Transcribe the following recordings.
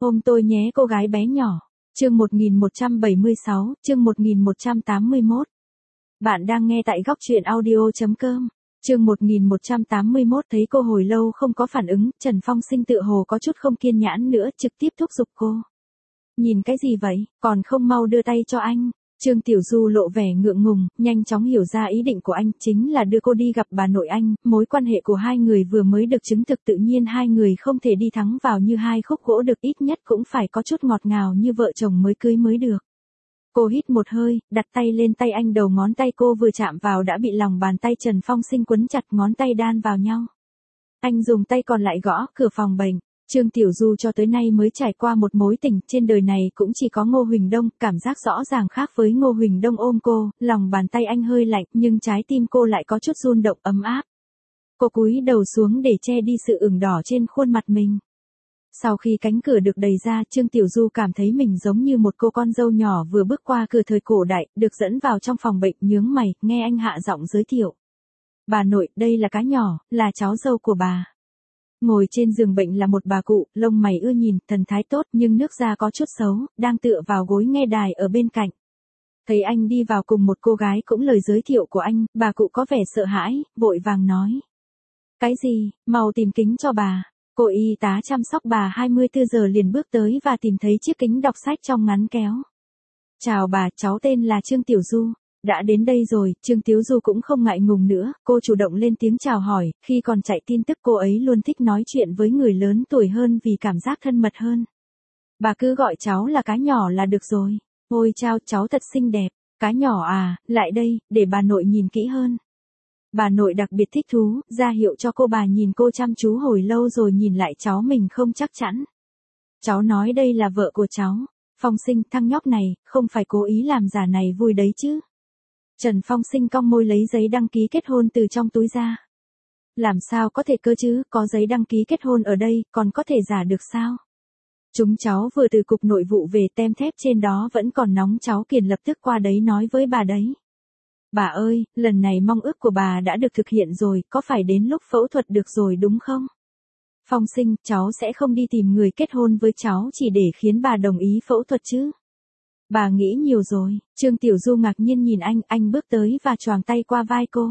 Ôm tôi nhé cô gái bé nhỏ. Chương 1176, chương 1181. Bạn đang nghe tại góc truyện audio.com. Chương 1181 thấy cô hồi lâu không có phản ứng, Trần Phong Sinh tựa hồ có chút không kiên nhẫn nữa, trực tiếp thúc giục cô. Nhìn cái gì vậy, còn không mau đưa tay cho anh. Trương Tiểu Du lộ vẻ ngượng ngùng, nhanh chóng hiểu ra ý định của anh, chính là đưa cô đi gặp bà nội anh, mối quan hệ của hai người vừa mới được chứng thực, tự nhiên hai người không thể đi thắng vào như hai khúc gỗ được, ít nhất cũng phải có chút ngọt ngào như vợ chồng mới cưới mới được. Cô hít một hơi, đặt tay lên tay anh, đầu ngón tay cô vừa chạm vào đã bị lòng bàn tay Trần Phong Sinh quấn chặt, ngón tay đan vào nhau. Anh dùng tay còn lại gõ cửa phòng bệnh. Trương Tiểu Du cho tới nay mới trải qua một mối tình, trên đời này cũng chỉ có Ngô Huỳnh Đông, cảm giác rõ ràng khác với Ngô Huỳnh Đông ôm cô, lòng bàn tay anh hơi lạnh, nhưng trái tim cô lại có chút rung động ấm áp. Cô cúi đầu xuống để che đi sự ửng đỏ trên khuôn mặt mình. Sau khi cánh cửa được đẩy ra, Trương Tiểu Du cảm thấy mình giống như một cô con dâu nhỏ vừa bước qua cửa thời cổ đại, được dẫn vào trong phòng bệnh, nhướng mày, nghe anh hạ giọng giới thiệu. Bà nội, đây là Cá Nhỏ, là cháu dâu của bà. Ngồi trên giường bệnh là một bà cụ, lông mày ưa nhìn, thần thái tốt nhưng nước da có chút xấu, đang tựa vào gối nghe đài ở bên cạnh. Thấy anh đi vào cùng một cô gái cũng lời giới thiệu của anh, bà cụ có vẻ sợ hãi, vội vàng nói. Cái gì, mau tìm kính cho bà. Cô y tá chăm sóc bà 24 giờ liền bước tới và tìm thấy chiếc kính đọc sách trong ngắn kéo. Chào bà, cháu tên là Trương Tiểu Du. Đã đến đây rồi, Trương Tiểu Du cũng không ngại ngùng nữa, cô chủ động lên tiếng chào hỏi, khi còn chạy tin tức cô ấy luôn thích nói chuyện với người lớn tuổi hơn vì cảm giác thân mật hơn. Bà cứ gọi cháu là Cá Nhỏ là được rồi. Ôi chao, cháu thật xinh đẹp. Cá Nhỏ à, lại đây, để bà nội nhìn kỹ hơn. Bà nội đặc biệt thích thú, ra hiệu cho cô, bà nhìn cô chăm chú hồi lâu rồi nhìn lại cháu mình không chắc chắn. Cháu nói đây là vợ của cháu. Phong Sinh, thằng nhóc này, không phải cố ý làm giả này vui đấy chứ. Trần Phong Sinh cong môi lấy giấy đăng ký kết hôn từ trong túi ra. Làm sao có thể cơ chứ, có giấy đăng ký kết hôn ở đây, còn có thể giả được sao? Chúng cháu vừa từ cục nội vụ về, tem thép trên đó vẫn còn nóng, cháu Kiền lập tức qua đấy nói với bà đấy. Bà ơi, lần này mong ước của bà đã được thực hiện rồi, có phải đến lúc phẫu thuật được rồi đúng không? Phong Sinh, cháu sẽ không đi tìm người kết hôn với cháu chỉ để khiến bà đồng ý phẫu thuật chứ. Bà nghĩ nhiều rồi. Trương Tiểu Du ngạc nhiên nhìn anh bước tới và choàng tay qua vai cô.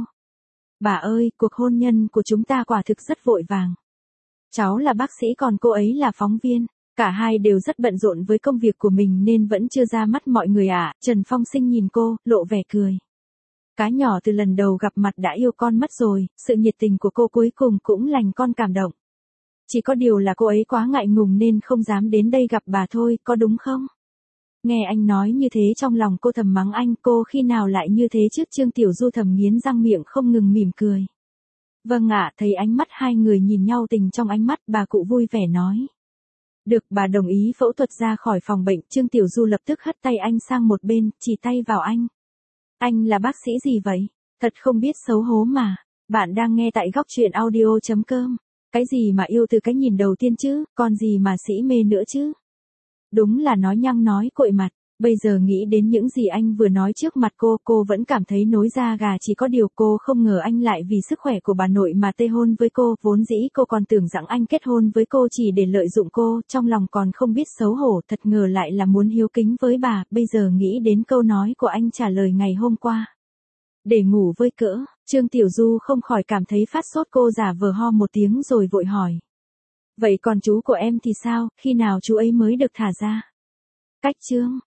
Bà ơi, cuộc hôn nhân của chúng ta quả thực rất vội vàng. Cháu là bác sĩ còn cô ấy là phóng viên. Cả hai đều rất bận rộn với công việc của mình nên vẫn chưa ra mắt mọi người ạ. Trần Phong Sinh nhìn cô, lộ vẻ cười. Cá Nhỏ từ lần đầu gặp mặt đã yêu con mất rồi, sự nhiệt tình của cô cuối cùng cũng lành con cảm động. Chỉ có điều là cô ấy quá ngại ngùng nên không dám đến đây gặp bà thôi, có đúng không? Nghe anh nói như thế trong lòng cô thầm mắng anh, cô khi nào lại như thế trước. Trương Tiểu Du thầm nghiến răng miệng không ngừng mỉm cười. Vâng ạ, thấy ánh mắt hai người nhìn nhau, tình trong ánh mắt, bà cụ vui vẻ nói. Được, bà đồng ý phẫu thuật. Ra khỏi phòng bệnh, Trương Tiểu Du lập tức hất tay anh sang một bên, chỉ tay vào anh. Anh là bác sĩ gì vậy? Thật không biết xấu hố mà. Bạn đang nghe tại góc truyện audio.com. Cái gì mà yêu từ cái nhìn đầu tiên chứ, còn gì mà sĩ mê nữa chứ? Đúng là nói nhăng nói cội mặt. Bây giờ nghĩ đến những gì anh vừa nói trước mặt cô vẫn cảm thấy nổi da gà. Chỉ có điều cô không ngờ anh lại vì sức khỏe của bà nội mà tê hôn với cô. Vốn dĩ cô còn tưởng rằng anh kết hôn với cô chỉ để lợi dụng cô, trong lòng còn không biết xấu hổ, thật ngờ lại là muốn hiếu kính với bà. Bây giờ nghĩ đến câu nói của anh trả lời ngày hôm qua. Để ngủ với cỡ, Trương Tiểu Du không khỏi cảm thấy phát sốt. Cô giả vờ ho một tiếng rồi vội hỏi. Vậy còn chú của em thì sao, khi nào chú ấy mới được thả ra? Cách Trương